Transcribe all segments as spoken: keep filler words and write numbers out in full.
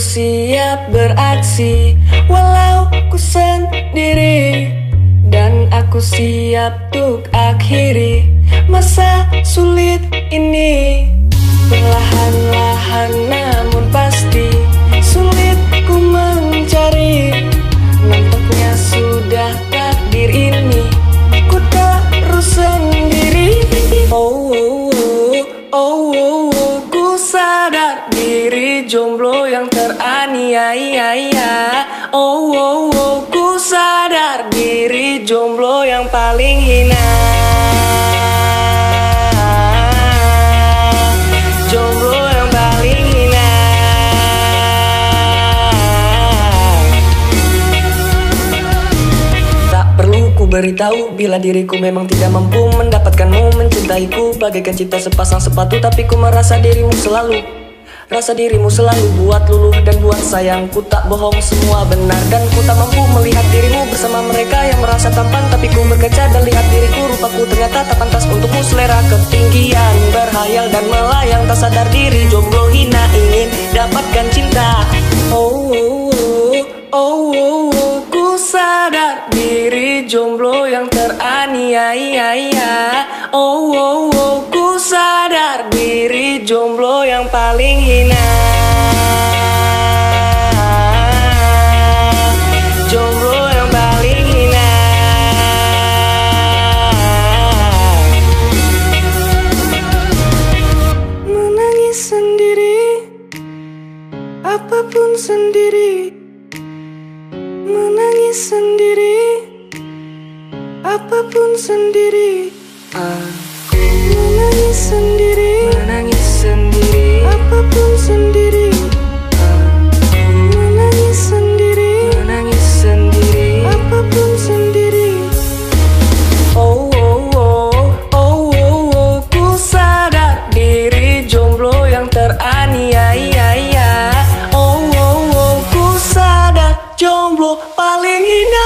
siap beraksi walau ku sendiri, dan aku siap untuk akhiri masa sulit ini. Perlahan-lahan namun pasti sulit ku mencari, nampaknya sudah takdir ini ku terus sendiri. Oh, oh, oh, oh, oh, ku sadar diri jomblo yang teraniaya. Oh, oh, oh, ku sadar diri jomblo yang paling hina. Jomblo yang paling hina. Tak perlu ku beritahu bila diriku memang tidak mampu mendapatkanmu, mencintaiku bagaikan cinta sepasang sepatu. Tapi ku merasa dirimu selalu, rasa dirimu selalu buat luluh dan buat sayang. Ku tak bohong, semua benar, dan ku tak mampu melihat dirimu bersama mereka yang merasa tampan. Tapi ku berkaca dan lihat diriku, rupaku ternyata tak pantas untukmu. Selera ketinggian, berhayal dan melayang, tak sadar diri jomblo hina ingin dapatkan cinta. Oh, oh, oh, oh, oh, oh, ku sadar diri jomblo yang teraniaya. Oh, oh, oh, ku sadar diri jomblo yang paling hina. Jomblo yang paling hina. Menangis sendiri, apapun sendiri. Menangis sendiri, apapun sendiri. Aku menangis sendiri, menangis sendiri, apapun sendiri. Aku menangis sendiri, menangis sendiri, apapun sendiri. Oh, oh, oh, oh, oh, oh, ku sadar diri jomblo yang teraniaya. Oh, oh, oh, ku sadar jomblo paling hina.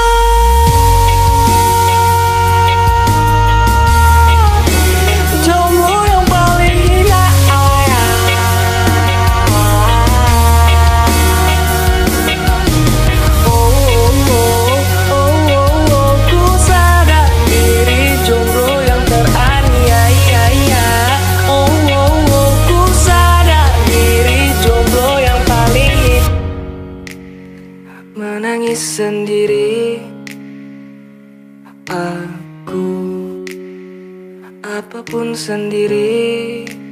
Menangis sendiri, aku apapun sendiri.